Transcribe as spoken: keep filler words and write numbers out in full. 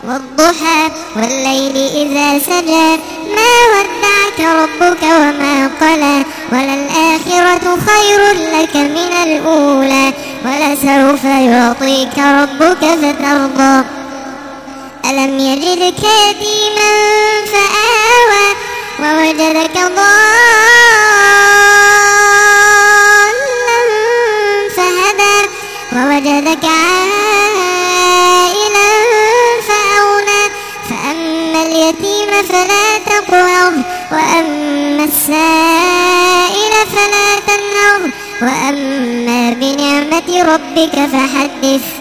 والضحى والليل إذا سجى ما ودعك ربك وما قلى وللآخرة خير لك من الأولى ولسوف يعطيك ربك فترضى ألم يجدك يتيما فآوى ووجدك ضالا فهدى ووجدك عائلا فأغنى فأما اليتيم فلا تقهر وأما السائل فلا تنهر وأما بنعمة ربك فحدث.